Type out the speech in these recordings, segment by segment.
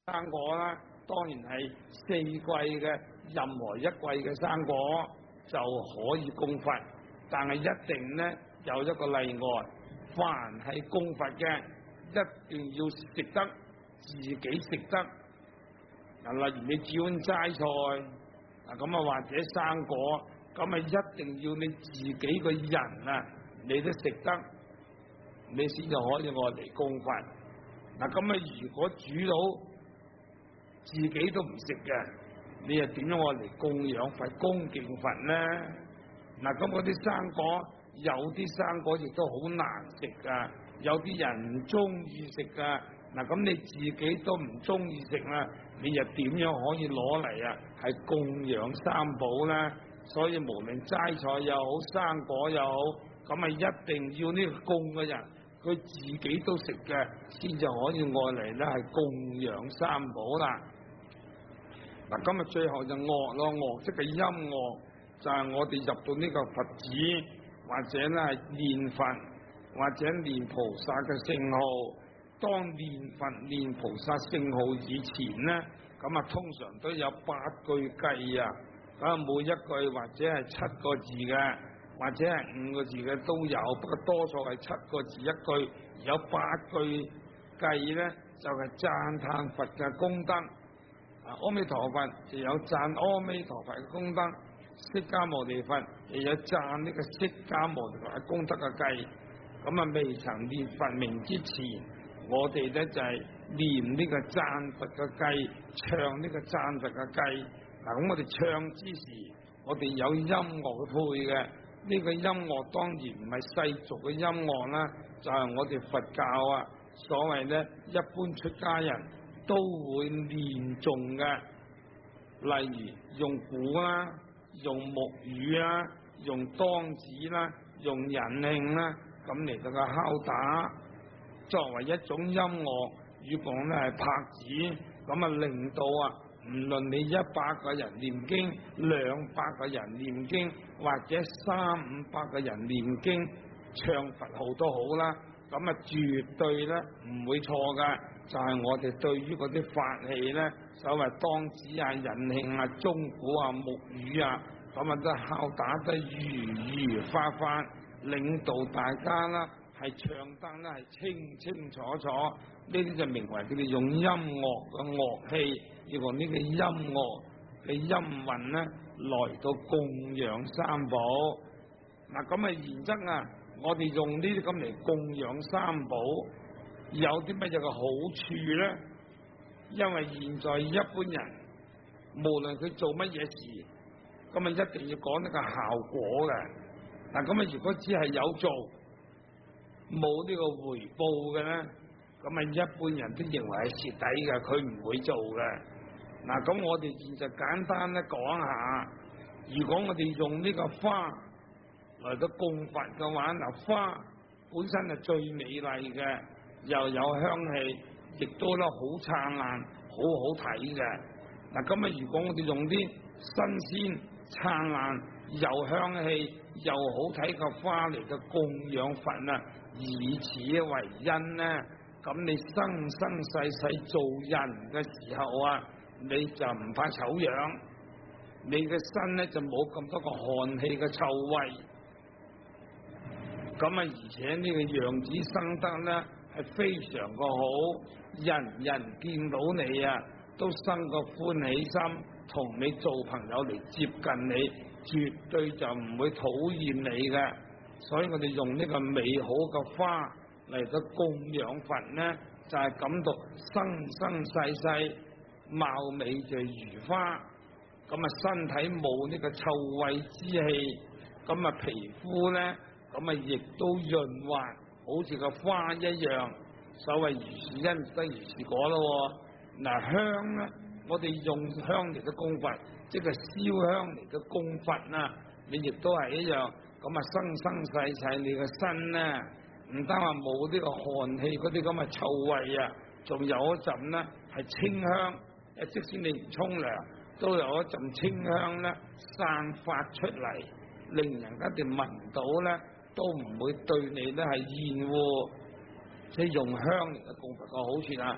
生果啦，當然係四季嘅任何一季嘅生果就可以供佛，但係一定呢有一個例外，凡係供佛嘅一定要食得自己食得。例如你煮碗齋菜咁啊，或者生果咁啊，一定要你自己個人啊，你都食得，你先至可以愛嚟供佛。咁啊，如果煮到自己都唔食嘅，你又點樣愛嚟供養佛、恭敬佛呢？咁嗰啲生果，有啲生果亦都好難食噶，有啲人唔中意食噶。咁你自己都唔中意食啦，你又點樣可以攞嚟啊？係供養三寶啦。所以無論齋菜又好，生果又好，咁啊一定要呢個供嘅人，佢自己都食嘅，先至可以愛嚟咧係供養三寶啦。今日最後就樂咯，樂即係音樂，就係我哋入到呢個佛寺，或者咧係念佛，或者念菩薩嘅聖號。當念佛念菩薩聖號以前呢，咁啊通常都有8句偈啊，咁每一句或者係7個字嘅，或者係5個字嘅都有，不過多數係7個字一句，有8句偈呢，就係讚歎佛嘅功德。阿彌陀佛就有讚阿彌陀佛嘅功德，釋迦牟尼佛亦有讚呢個釋迦牟尼佛嘅功德嘅偈。咁啊未曾念佛名之前，我哋咧就係念呢個讚佛嘅偈，唱呢個讚佛嘅偈。咁我哋唱之時，我哋有音樂去配嘅。呢個音樂當然唔係世俗嘅音樂啦，就係我哋佛教啊，所謂咧一般出家人都會念誦嘅，例如用鼓啦，用木魚啦，用當子啦，用人磬啦，咁嚟到個敲打，作為一種音樂。如果咧係拍子，咁啊令到啊，唔論你100個人念經，200個人念經，或者300-500個人念經，唱佛號都好啦，咁啊絕對咧唔會錯噶。就係我哋對於嗰啲法器咧，所謂當子啊、人磬啊、鐘鼓啊、木魚啊，咁啊都敲打得如如法法，領導大家啦，係唱得咧係清清楚楚。呢啲就名為佢哋用音樂嘅樂器，要用呢個音樂嘅音韻咧來到供養三寶。咁啊原則啊，我哋用呢啲咁嚟供養三寶，有啲乜嘢嘅好處咧？因為現在一般人無論佢做乜嘢事，咁啊一定要講呢個效果嘅。咁啊如果只係有做冇呢個回報嘅咧，咁啊一般人都認為係蝕底嘅，佢唔會做嘅。咁我哋現在簡單咧講下，如果我哋用呢個花嚟到供佛嘅話，花本身係最美麗嘅，又有香氣，亦都咧好燦爛，好好睇嘅。咁啊，如果我哋用啲新鮮、燦爛、又香氣、又好睇嘅花嚟到供養佛啊，以此為因呢，咁你生生世世做人嘅時候啊，你就唔怕醜樣，你嘅身咧就冇咁多個汗氣嘅臭味。咁啊，而且呢個樣子生得咧係非常個好，人人見到你啊都生個歡喜心，同你做朋友嚟接近你，絕對就唔會討厭你嘅。所以我哋用呢個美好嘅花嚟到供養佛呢，就係感到生生世世貌美就如花。咁啊，身體冇呢個臭味之氣，咁啊皮膚呢，咁啊亦都潤滑，好似個花一樣。所謂如是因得如是果咯。香呢，我哋用香嚟到供佛，即係燒香嚟到供佛啊，你亦都係一樣。咁啊，生生世世你個身呢，唔單話冇呢個汗氣嗰啲咁嘅臭味啊，仲有一陣呢係清香。即使你唔沖涼，都有一陣清香咧散發出嚟，令人家哋聞到咧都唔會對你咧係厭惡。即係用香嚟嘅供佛嘅好處啊！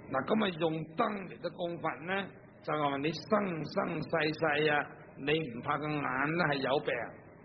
嗱，咁啊用燈嚟到供佛咧，就係話你生生世世啊，你唔怕個眼咧係有病，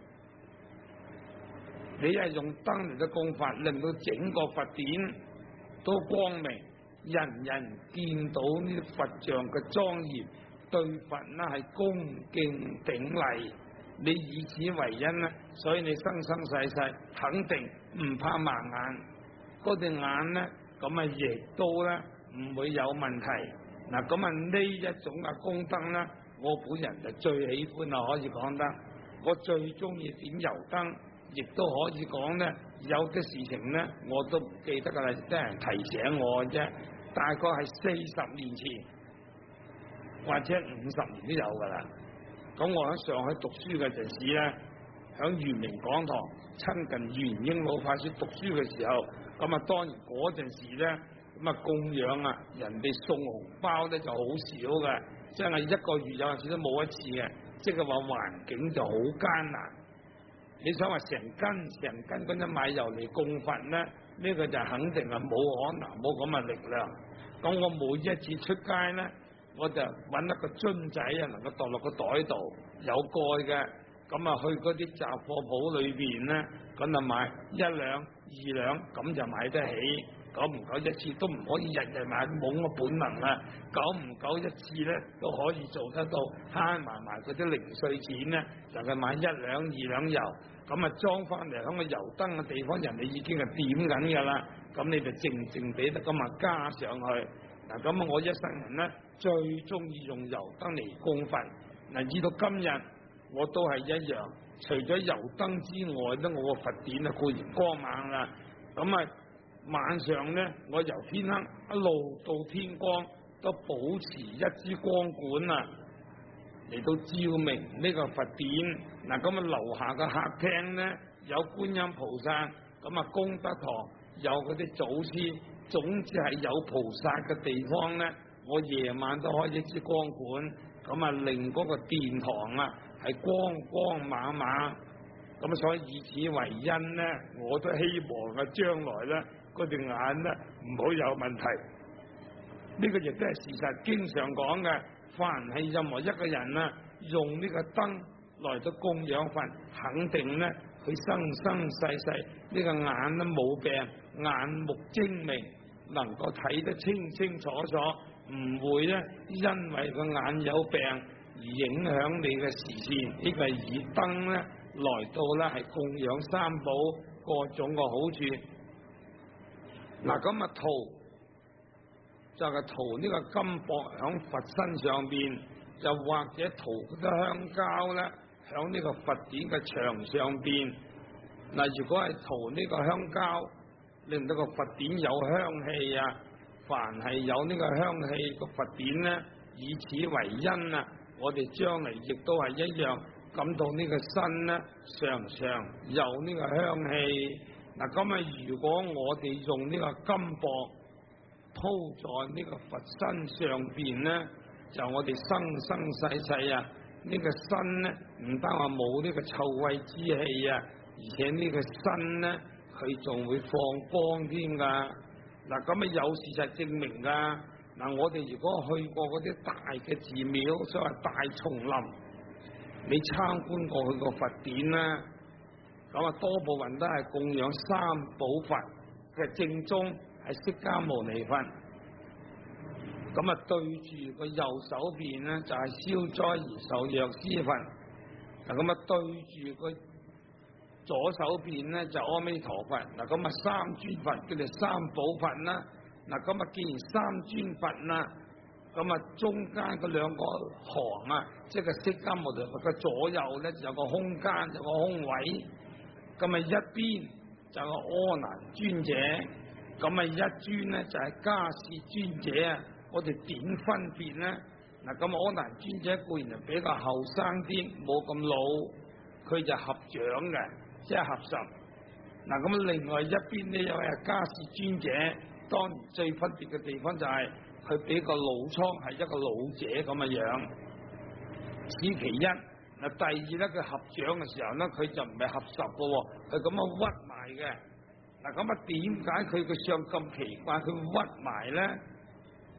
你係用燈嚟到供佛，令到整個佛典都光明，人人見到呢啲佛像嘅莊嚴，對佛咧係恭敬頂禮，你以此為因咧，所以你生生世世肯定唔怕盲眼，嗰對眼咧咁啊亦都咧唔會有問題。嗱，咁啊呢一種嘅功德咧，我本人就最喜歡啊，可以講得，我最中意點油燈，亦都可以講咧，有啲事情咧我都唔記得噶啦，啲人提醒我嘅啫，大概係40年前或者50年都有噶啦。咁我喺上海讀書嘅陣時咧，響圓明講堂親近元英老法師讀書嘅時候，咁啊當然嗰陣時咧，咁啊供養啊，人哋送紅包咧就好少嘅，真係一個月有陣時都冇一次嘅，即係話環境就好艱難。你想話成斤嗰啲米油嚟供佛咧，呢個就肯定係冇可能，冇咁嘅力量。咁我每一次出街咧，我就揾一個樽仔啊，能夠墮落個袋度，有蓋嘅，咁啊去嗰啲雜貨鋪裏邊咧，咁啊買1兩2兩，咁就買得起。久唔久一次都唔可以日日買，冇個本能啊！久唔久一次咧都可以做得到，慳埋嗰啲零碎錢咧，就係買1兩2兩油，咁啊裝翻嚟響個油燈嘅地方，人哋已經係點緊噶啦，咁你就靜靜地得咁啊加上去。嗱，咁啊我一生人咧最中意用油燈嚟供佛。嗱，至到今日我都係一樣，除咗油燈之外咧，我個佛典啊固然光猛啦，咁啊晚上咧，我由天黑一路到天光，都保持一支光管啊，嚟到照明呢個佛典。嗱，咁啊樓下嘅客廳咧有觀音菩薩，咁啊功德堂有嗰啲祖師，總之係有菩薩嘅地方咧，我夜晚都開一支光管，咁啊令嗰個殿堂啊係光光猛猛。咁所以以此為因咧，我都希望啊將來咧，嗰對眼咧唔好有問題。呢個亦都係事實，經常講嘅，凡係任何一個人啊，用呢個燈來到供養佛，肯定咧佢生生世世呢個眼都冇病，眼目精明，能夠睇得清清楚楚，唔會咧因為個眼有病而影響你嘅視線。呢個係以燈咧來到咧係供養三寶各種嘅好處。嗱，咁啊塗就係塗呢個金箔響佛身上邊，又或者塗嗰啲香膠咧響呢個佛典嘅牆上邊。嗱，如果係塗呢個香膠，令到個佛典有香氣啊，凡係有呢個香氣個佛典咧，以此為因啊，我哋將來亦都係一樣感到呢個身咧常常有呢個香氣。嗱，咁啊，如果我哋用呢個金箔鋪在呢個佛身上邊咧，就我哋生生世世啊，呢個身咧唔單話冇呢個臭穢之氣啊，而且呢個身咧佢仲會放光添噶。嗱，咁啊有事實證明噶。嗱，我哋如果去過嗰啲大嘅寺廟，所謂大叢林，你參觀過佢個佛典啦。咁啊，多部分都係供養三寶佛嘅，正宗係釋迦牟尼佛。咁啊，對住個右手邊咧就係消災延壽藥師佛。嗱，咁啊，對住個左手邊咧就阿彌陀佛。嗱，咁啊，三尊佛叫做三寶佛啦。嗱，咁啊，既然三尊佛啦，咁啊，中間嗰兩個行啊，即係個釋迦牟尼佛嘅左右咧就有個空間，有個空位。咁啊，一邊就係阿難尊者，咁啊一尊咧就係迦葉尊者啊。我哋點分別咧？嗱，咁阿難尊者固然就比較後生啲，冇咁老，佢就合掌嘅，即係合十。嗱，咁另外一邊呢，又係迦葉尊者，當然最分別嘅地方就係佢比個老倉係一個老者咁嘅樣，此其一。嗱，第二咧，佢合掌嘅時候咧，佢就唔係合十嘅喎，佢咁樣屈埋嘅。嗱，咁啊點解佢個相咁奇怪？佢屈埋咧？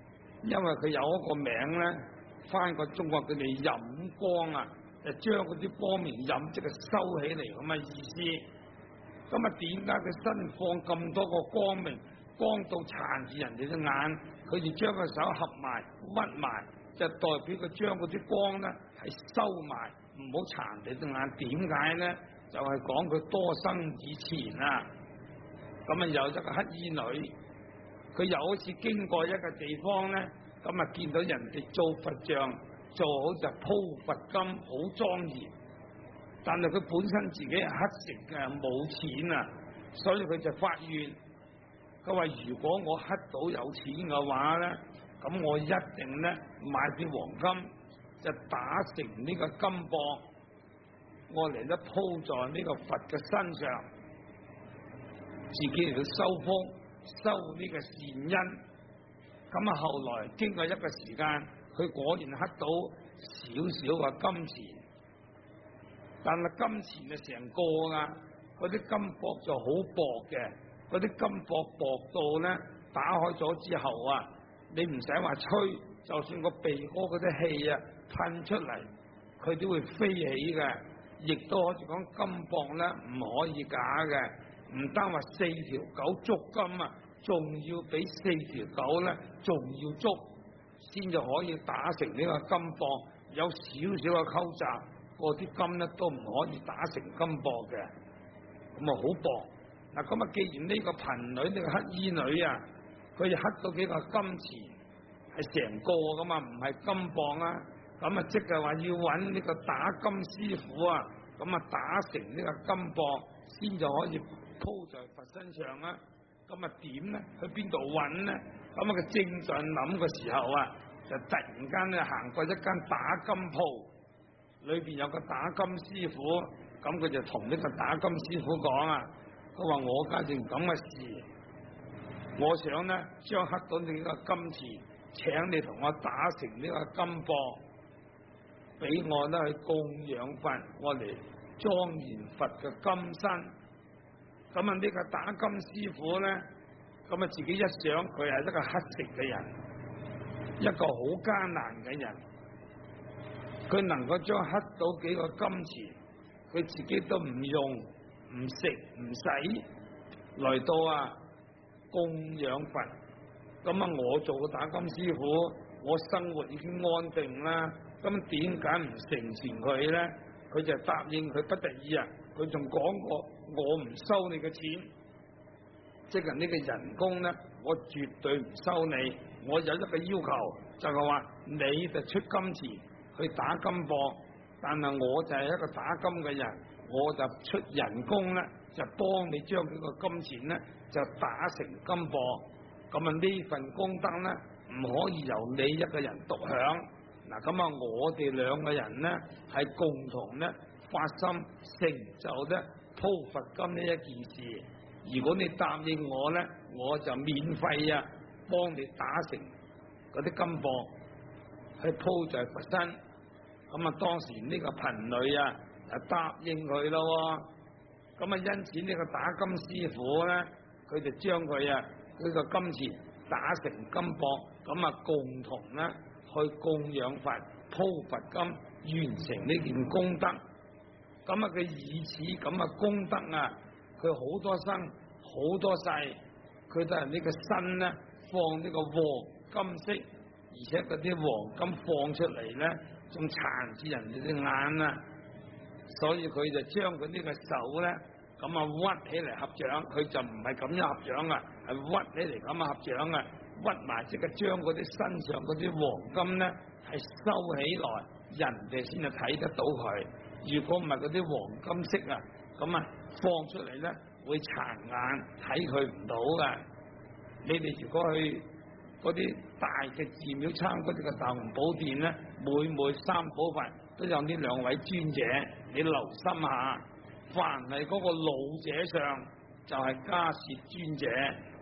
因為佢有一個名咧，翻個中國佢哋飲光啊，就將嗰啲光明飲即係收起嚟咁嘅意思。咁啊，點解佢身放咁多個光明，光到殘住人哋隻眼，佢就將個手合埋屈埋，就代表佢將嗰啲光咧係收埋，唔好殘你隻眼。點解咧？就係講佢多生以前啊，咁啊有一個乞衣女，佢有一次經過一個地方咧，咁啊見到人哋做佛像做好就鋪佛金，好莊嚴。但係佢本身自己係乞食嘅，冇錢啊，所以佢就發願，佢話如果我乞到有錢嘅話咧，咁我一定咧買啲黃金，就打成呢個金箔，我嚟咧鋪在呢個佛嘅身上，自己嚟到收福，收呢個善因。咁啊，後來經過一個時間，佢果然乞到少少嘅金錢。但係金錢就成個啊，嗰啲金箔就好薄嘅，嗰啲金箔薄到咧打開咗之後啊，你唔使話吹，就算個鼻哥嗰啲氣啊噴出嚟，佢都會飛起嘅。亦都可以講金箔咧唔可以假嘅，唔單話4條狗捉金啊，仲要俾4條狗咧仲要捉，先至可以打成呢個金箔，有少少嘅溝雜。嗰啲金咧都唔可以打成金箔嘅，咁啊好薄。嗱咁啊，既然呢個貧女呢個乞衣女啊，佢就乞到幾個金錢，係成個㗎嘛，唔係金箔啊。咁啊，即係話要揾呢個打金師傅啊，咁啊打成呢個金箔，先就可以鋪在佛身上啊。咁啊點咧？去邊度揾咧？咁啊，佢正在諗嘅時候啊，就突然間咧行過一間打金鋪。裏邊有個打金師傅，咁佢就同呢個打金師傅講啊，佢話我家件咁嘅事，我想咧將乞到你呢個金錢，請你同我打成呢個金箔，俾我咧去供養佛，我嚟莊嚴佛嘅金身。咁啊呢個打金師傅咧，咁啊自己一想，佢係一個乞食嘅人，一個好艱難嘅人。佢能夠將乞到幾個金錢，佢自己都唔用、唔食、唔使，來到啊供養佛。咁啊，我做個打金師傅，我生活已經安定啦。咁點解唔成全佢咧？佢就答應佢不得已啊！佢仲講過，我唔收你嘅錢，即係呢個人工咧，我絕對唔收你。我有一個要求，就係話你就出金錢去打金箔，但係我就係一個打金嘅人，我就出人工咧，就幫你將佢個金錢咧就打成金箔。咁啊呢份功德咧唔可以由你一個人獨享。嗱咁啊，我哋兩個人咧係共同咧發心成就咧鋪佛金呢一件事。如果你答應我咧，我就免費啊幫你打成嗰啲金箔去鋪在佛身。咁啊，當時呢個貧女啊就答應佢咯。咁啊，因此呢個打金師傅咧，佢就將佢啊呢個金錢打成金箔，咁啊共同咧去供養佛、鋪佛金，完成呢件功德。咁啊，佢以此咁嘅功德啊，佢好多生好多世，佢都係呢個身咧放呢個黃金色，而且嗰啲黃金放出嚟咧，仲殘住人哋隻眼啊！所以佢就將佢呢個手咧咁啊屈起嚟合掌，佢就唔係咁樣合掌啊，係屈起嚟咁啊合掌啊，屈埋即係將嗰啲身上嗰啲黃金咧係收起來，人哋先至睇得到佢。如果唔係嗰啲黃金色啊，咁啊放出嚟咧會殘眼，睇佢唔到噶。你哋如果去嗰啲大嘅寺廟參嗰啲嘅大雄寶殿咧，每三寶佛都有呢兩位尊者，你留心下，凡係嗰個老者上就係迦葉尊者，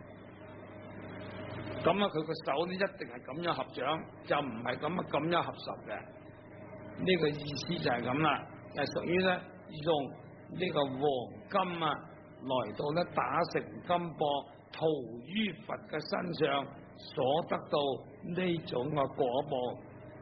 咁啊佢個手咧一定係咁樣合掌，就唔係咁樣合十嘅。呢個意思就係咁啦，係屬於咧用呢個黃金啊來到咧打成金箔塗於佛嘅身上， 所得到呢種嘅果報。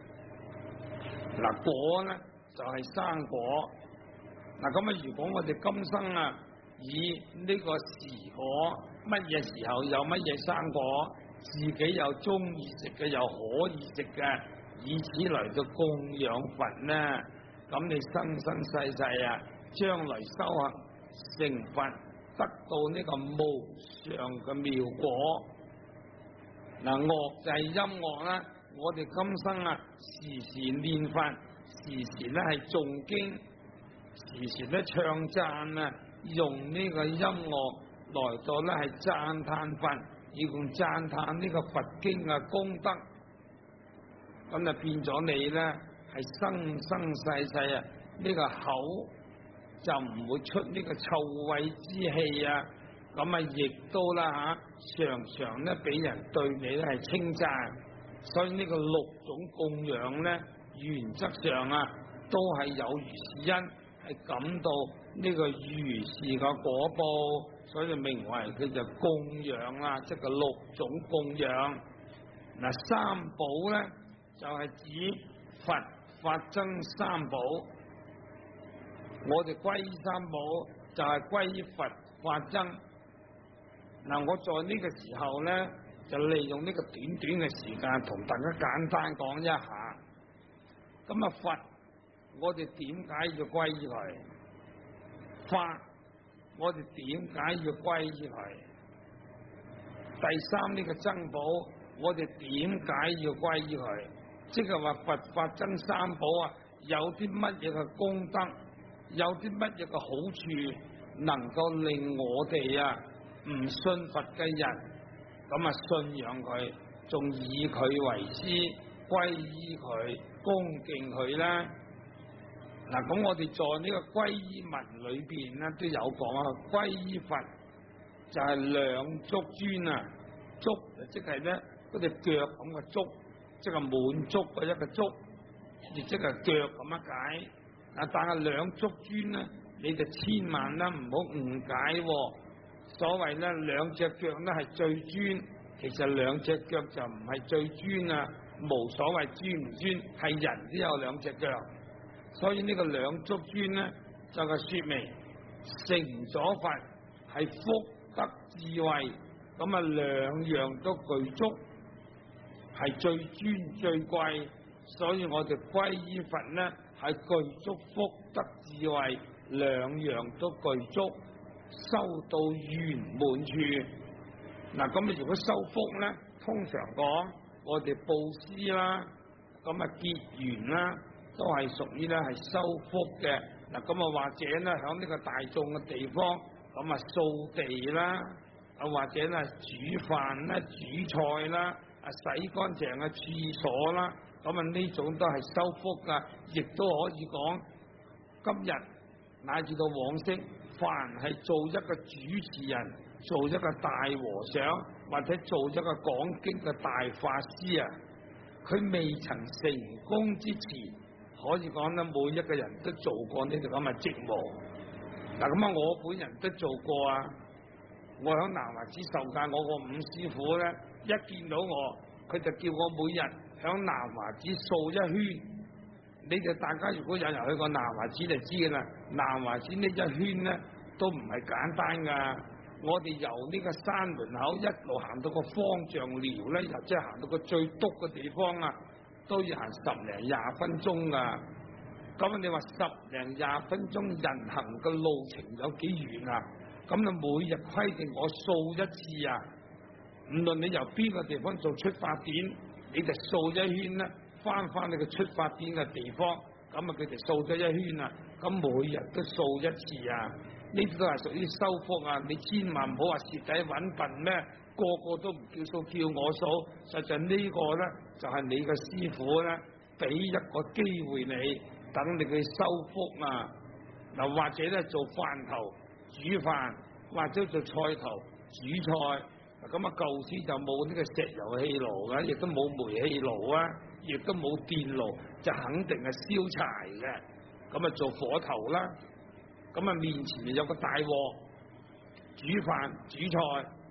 嗱，果咧就係生果。嗱，咁啊，如果我哋今生啊以呢個時果，乜嘢時候有乜嘢生果，自己又中意食嘅，又可以食嘅，以此嚟到供養佛呢，咁你生生世世啊，將來修行成佛，得到呢個無上嘅妙果。嗱，樂就係音樂啦，我哋今生啊時時念佛，時時咧係誦經，時時咧唱讚啊，用呢個音樂來到咧係讚歎佛，要用讚歎呢個佛經嘅功德，咁就變咗你咧係生生世世啊呢個口就唔會出呢個臭穢之氣啊，咁啊亦都啦常常咧俾人對你咧係稱讚，所以呢個六種供養咧原則上啊都係有如是因，係感到呢個如是嘅果報，所以名為佢就供養啦，即係六種供養。嗱，三寶咧就係指佛法僧三寶，我哋歸依三寶就係歸依佛法僧。嗱，我在呢個時候咧就利用呢個短短嘅時間同大家簡單講一下。咁啊，佛我哋點解要歸依佢？法我哋點解要歸依佢？第三呢個僧寶我哋點解要歸依佢？即係話佛法僧三寶啊，有啲乜嘢嘅功德，有啲乜嘢嘅好處，能夠令我哋啊唔信佛嘅人咁啊信仰佢，仲以佢為師，歸依佢，恭敬佢啦。嗱，咁我哋在呢個歸依文裏邊咧都有講啊，歸依佛就係兩足尊啊，足即係咧嗰隻腳咁嘅足，即係滿足嘅一個足，亦即係腳咁樣解。但係兩足尊咧，你就千萬啦唔好誤解喎。所謂咧兩隻腳咧係最尊，其實兩隻腳就唔係最尊啊，無所謂尊唔尊，係人都有兩隻腳。所以呢個兩足尊咧，就係說明成咗佛係福德智慧，咁啊兩樣都具足，係最尊最貴。所以我哋歸依佛咧係具足福德智慧，兩樣都具足，收到圓滿處。嗱，咁啊如果收福咧，通常講我哋布施啦，咁啊結緣啦，都係屬於咧係收福嘅。嗱，咁啊或者咧響呢個大眾嘅地方，咁啊掃地啦，啊或者咧煮飯啦、煮菜啦、啊洗乾淨嘅廁所啦，咁啊呢種都係收福噶。亦都可以講今日乃至到往昔，凡係做一個主持人，做一個大和尚，或者做一個講經嘅大法師啊，佢未曾成功之前，可以講咧，每一個人都做過呢啲咁嘅職務。嗱，咁啊，我本人都做過啊。我響南華寺受戒，我個五師傅咧，一見到我，佢就叫我每日響南華寺掃一圈。你哋大家如果有人去過南華寺就知㗎啦。南華寺呢一圈咧，都唔係簡單噶。我哋由呢個山門口一路行到個方丈寮咧，又即係行到個最篤嘅地方啊，都要行10零20分鐘噶。咁你話10零20分鐘人行嘅路程有幾遠啊？咁你每日規定我掃一次啊，唔論你由邊個地方做出發點，你就掃一圈啦，翻你個出發點嘅地方，咁啊佢哋掃咗一圈啊，咁每日都掃一次啊，呢啲都係屬於收福啊！你千萬唔好話蝕底揾笨咩，個個都唔叫數叫我數，實際呢個咧就係你嘅師傅咧，俾一個機會你，等你去收福啊！嗱，或者咧做飯頭煮飯，或者做菜頭煮菜，咁啊舊時就冇呢個石油氣爐嘅，亦都冇煤氣爐啊，亦都冇電爐，就肯定係燒柴嘅。咁啊做火頭啦，咁啊面前有個大鑊煮飯煮菜，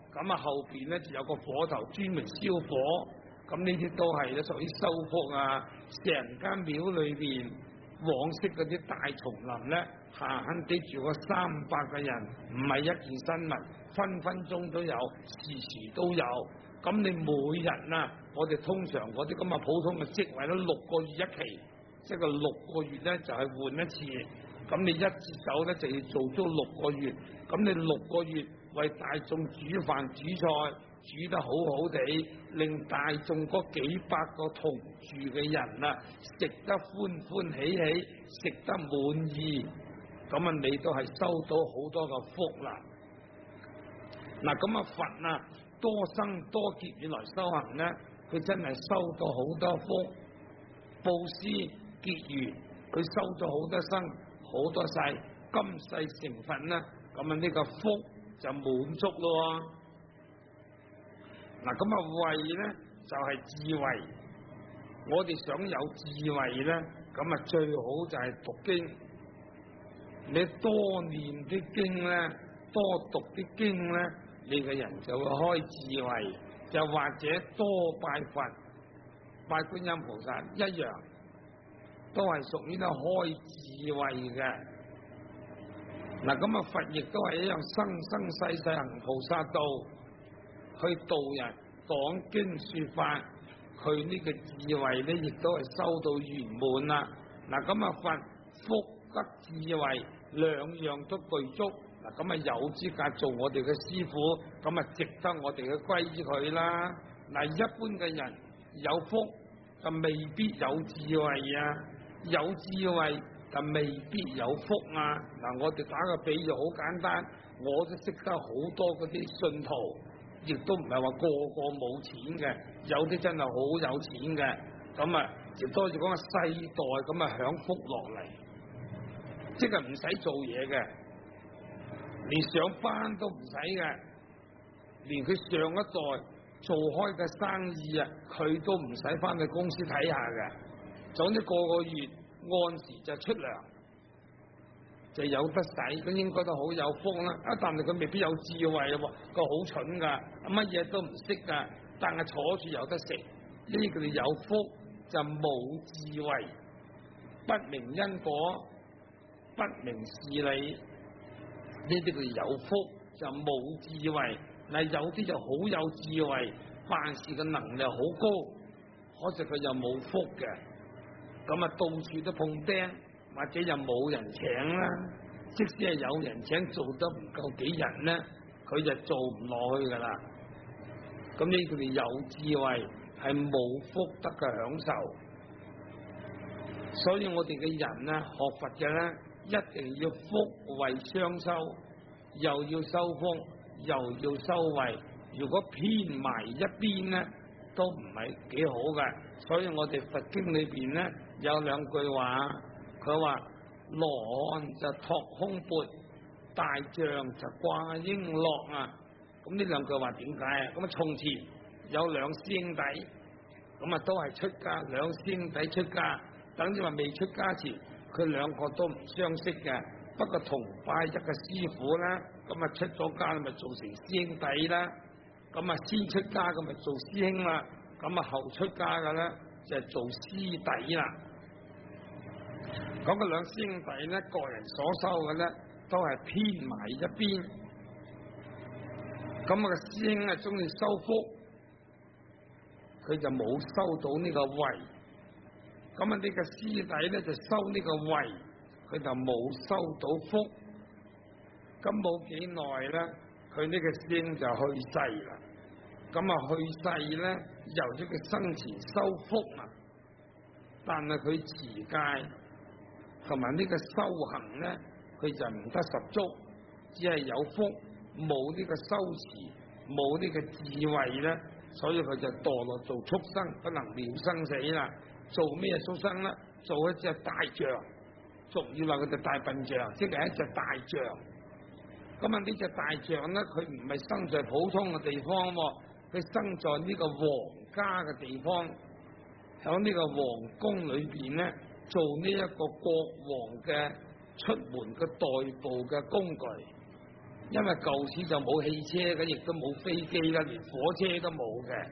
咁啊後邊咧就有個火頭專門燒火，咁呢啲都係咧屬於修福啊。成間廟裏邊往昔嗰啲大叢林咧，閒閒地住個300個人，唔係一件新聞，分分鐘都有，時時都有。咁你每日啊，我哋通常嗰啲咁嘅普通嘅職位都6個月一期，即係個6個月咧就係換一次。咁你一接手咧就要做足6個月，咁你6個月為大眾煮飯煮菜，煮得好好地，令大眾嗰幾百個同住嘅人啊食得歡歡喜喜，食得滿意，咁啊你都係收到好多嘅福啦。嗱，咁啊佛啊多生多劫以來修行咧，佢真係收到好多福，布施結緣，佢收咗好多生好多世，今世成佛啦，咁啊呢個福就滿足咯。嗱，咁啊慧咧就係智慧，我哋想有智慧咧，咁啊最好就係讀經，你多念啲經咧，多讀啲經咧，你個人就會開智慧，又或者多拜佛、拜觀音菩薩一樣，都係屬於咧開智慧嘅。嗱，咁啊佛亦都係一樣生生世世行菩薩道，去度人講經說法，佢呢個智慧咧亦都係修到圓滿啦。嗱，咁啊佛福德智慧兩樣都具足，嗱，咁啊有資格做我哋嘅師傅，咁啊值得我哋嘅歸依佢啦。嗱，一般嘅人有福就未必有智慧啊，有智慧就未必有福啊。嗱，我哋打個比喻好簡單，我都識得好多嗰啲信徒，亦都唔係話個個冇錢嘅，有啲真係好有錢嘅，咁啊亦多住講個世代咁啊享福落嚟，即係唔使做嘢嘅，連上班都唔使嘅，連佢上一代做開嘅生意啊，佢都唔使翻去公司睇下嘅，總之個個月按時就出糧，就有得使，咁應該都好有福啦。但係佢未必有智慧喎，佢好蠢噶，乜嘢都唔識噶，但係坐住有得食，呢個有福就冇智慧，不明因果，不明事理，呢啲叫有福就冇智慧。嗱，有啲就好有智慧，辦事嘅能力好高，可惜佢又冇福嘅，咁啊到處都碰釘，或者又冇人請啦。即使係有人請，做得唔夠幾人咧，佢就做唔落去噶啦。咁呢佢哋有智慧係冇福德嘅享受，所以我哋嘅人咧學佛嘅咧，一定要福慧雙修，又要修福，又要修慧。如果偏埋一邊咧，都唔係幾好嘅。所以我哋佛經裏邊咧有兩句話，佢話羅漢就托空缽，大象就掛瓔珞啊。咁呢兩句話點解啊？咁啊從前有兩師兄弟，咁啊都係出家，兩師兄弟出家，等於話未出家前，佢兩個都唔相識嘅，不過同拜一個師傅啦，咁啊出咗家咪做成師兄弟啦，咁啊先出家咁咪做師兄啦，咁啊後出家嘅咧就係做師弟啦。咁個兩師兄弟咧，個人所修嘅咧都係偏埋一邊，咁啊個師兄啊中意修福，佢就冇收到呢個慧，咁啊呢個師弟咧就收呢個慧，佢就冇收到福。咁冇幾耐咧，佢呢個師兄就去世啦。咁啊去世咧，由於佢生前修福啊，但係佢持戒同埋呢個修行咧，佢就唔得十足，只係有福，冇呢個修持，冇呢個智慧咧。所以佢就墮落做畜生，不能了生死啦。做咩畜生咧？做一隻大象，俗語話佢隻大笨象，即係一隻大象。咁啊呢隻大象咧，佢唔係生在普通嘅地方，佢生在呢個皇家嘅地方，喺呢個皇宮裏邊咧，做呢一個國王嘅出門嘅代步嘅工具。 因為舊時就冇汽車嘅，亦都冇飛機啦，連火車都冇嘅。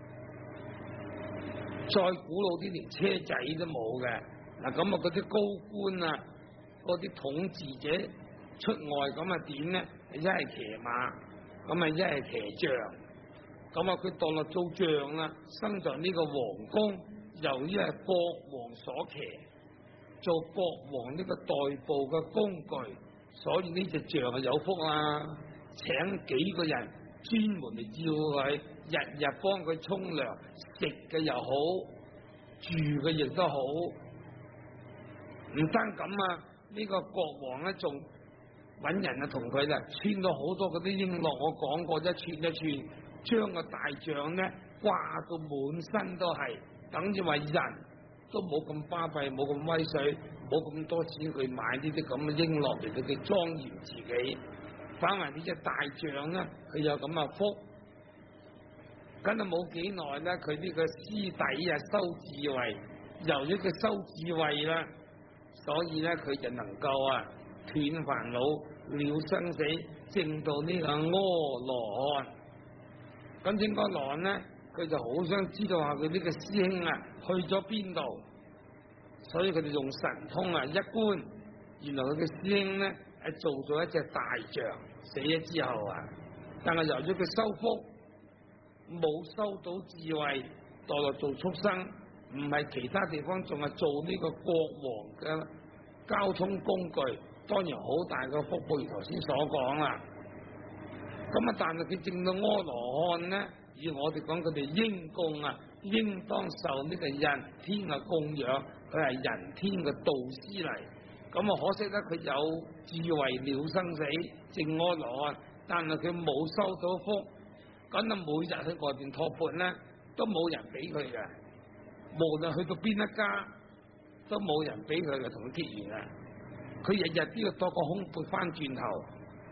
再古老啲，連車仔都冇嘅。嗱咁啊，嗰啲高官啊，嗰啲統治者出外咁啊點咧？一係騎馬，咁啊一係騎象。咁啊，佢墮落做象啦，生在呢個皇宮，由於係國王所騎，做國王呢個代步嘅工具，所以呢隻象係有福啦。請幾個人專門嚟照佢，日日幫佢沖涼，食嘅又好，住嘅亦都好。唔單咁啊，呢個國王咧仲揾人啊同佢啦，穿咗好多嗰啲瓔珞，我講過一串一串，將個大象咧掛到滿身都係，等於話人都冇咁巴閉，冇咁威水，冇咁多錢去買呢啲咁嘅瓔珞嚟到佢莊嚴自己。反為呢隻大象咧，佢有咁嘅福，咁啊冇幾耐咧，佢呢個師弟啊修智慧，由於佢修智慧啦，所以咧佢就能夠啊斷煩惱、了生死，證到呢個阿羅漢。咁證阿羅漢咧，佢就好想知道下佢呢個師兄啊去咗邊度，所以佢哋用神通啊一觀，原來佢嘅師兄咧係做咗一隻大象，死咗之後啊，但係由於佢修福冇收到智慧，墮落做畜生，唔係其他地方，仲係做呢個國王嘅交通工具，當然好大嘅福報，如頭先所講啦。咁啊，但係佢證到阿羅漢咧，以我哋講佢哋應供啊，應當受呢個人天嘅供養，佢係人天嘅導師嚟。咁啊，可惜咧，佢有智慧了生死，證阿羅漢，但係佢冇收到福，咁啊，每日喺外邊托缽咧，都冇人俾佢嘅，無論去到邊一家，都冇人俾佢嘅，同佢結緣啊！佢日日都要托個空缽翻轉頭，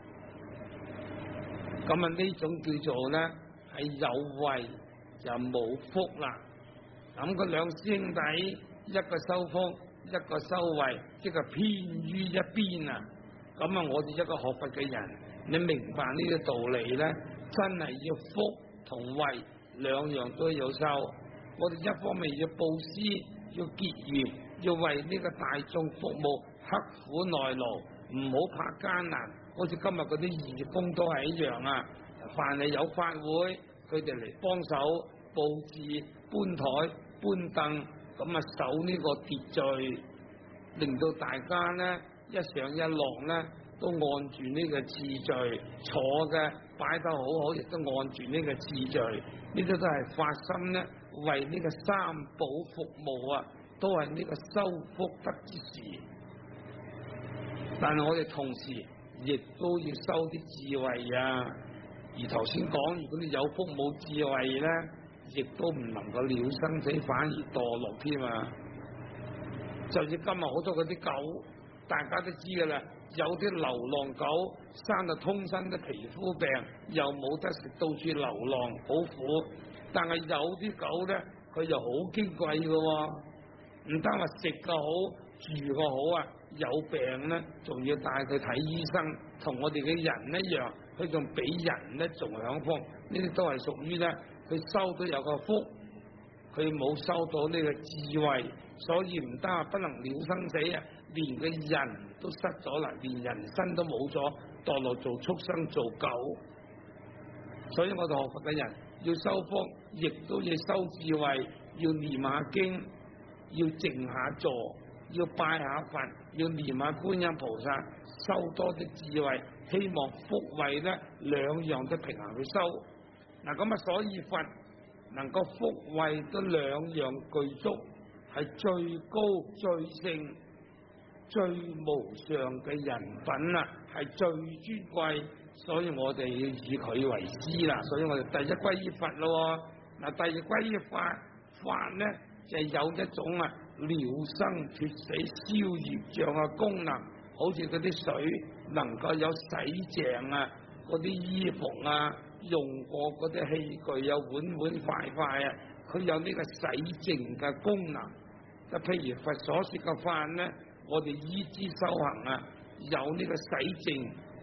咁啊呢種叫做咧係有慧就冇福啦。咁佢兩師兄弟，一個修福，一個修慧，即係偏於一邊啊！咁啊，我哋一個學佛嘅人，你明白呢個道理咧，真係要福同慧兩樣都要修。我哋一方面要布施，要結緣，要為呢個大眾服務，刻苦耐勞，唔好怕艱難。好似今日嗰啲義工都係一樣啊！凡係有法會，佢哋嚟幫手佈置、搬台、搬凳，咁啊守呢個秩序，令到大家咧一上一落咧都按住呢個次序坐嘅，擺得好好，亦都按住呢個次序。呢啲都係發心咧，為呢個三寶服務啊，都係呢個修福德之事。但係我哋同時亦都要修啲智慧啊！而頭先講，如果你有福冇智慧咧，亦都唔能夠了生死，反而墮落添啊！就似今日好多嗰啲狗，大家都知噶啦，有啲流浪狗生到通身都皮膚病，又冇得食，到處流浪，好苦。但係有啲狗咧，佢又好矜貴噶，唔單話食嘅好，住嘅好啊，有病咧，仲要帶佢睇醫生，同我哋嘅人一樣，佢仲比人咧仲享福。呢啲都係屬於咧，佢收到有個福，佢冇收到呢個智慧，所以唔單係不能了生死啊，連個人都失咗啦，連人身都冇咗，墮落做畜生做狗。所以我哋學佛嘅人要修福，亦都要修智慧，要念下經，要靜下坐，要拜下佛，要念下觀音菩薩，收多啲智慧，希望福慧咧兩樣都平衡去修。嗱咁啊，所以佛能夠福慧都兩樣具足，係最高最勝最無上嘅人品啦，係最尊貴，所以我哋要以佢為師啦。所以我哋第一歸依佛咯。嗱，第二歸依法，法咧就係有一種啊了生脱死、消業障嘅功能，好似嗰啲水能夠有洗淨啊，嗰啲衣服啊，用過嗰啲器具啊，碗碗筷筷啊，佢有呢個洗淨嘅功能。就譬如佛所說嘅法咧，我哋依之修行啊，有呢個洗淨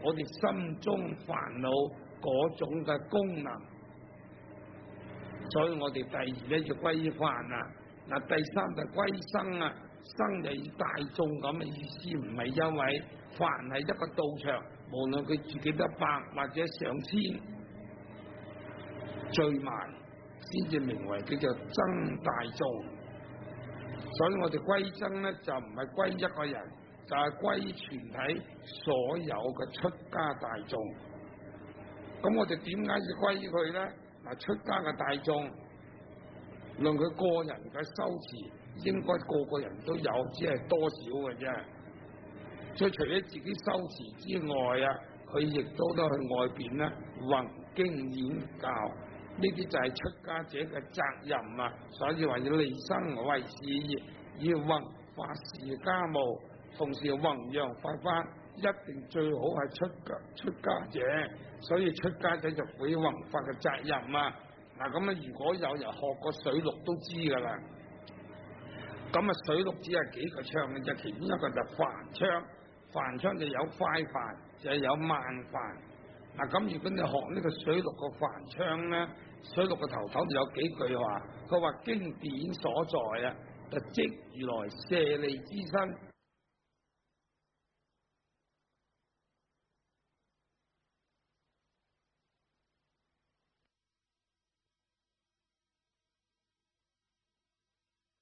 我哋心中煩惱嗰種嘅功能。所以我哋第二咧就歸範啊，嗱第三就歸生啊，生就以大眾咁嘅意思，唔係因為凡係一個道場，無論佢自己得100或者上千聚埋，先至名為叫做僧大眾。所以我哋歸僧咧就唔係歸一個人，就係歸全體所有嘅出家大眾。咁我哋點解要歸佢咧？嗱，出家嘅大眾，論佢個人嘅修持，應該個個人都有，只係多少嘅啫。所以除咗自己修持之外啊，佢亦都去外邊咧弘經演教，呢啲就係出家者嘅責任啊。所以話要利生為事業，要弘法事家務，同時弘揚佛法，一定最好係出家者。所以出家者就負起弘法嘅責任啊！嗱，咁啊，如果有人學過水陸都知噶啦。咁啊，水陸只係幾個唱嘅啫，其中一個就梵唱，梵唱就有快梵，就有慢梵。嗱，咁如果你學呢個水陸嘅梵唱咧，水陸嘅頭就有幾句話，佢話經典所在啊，就即如來舍利之身，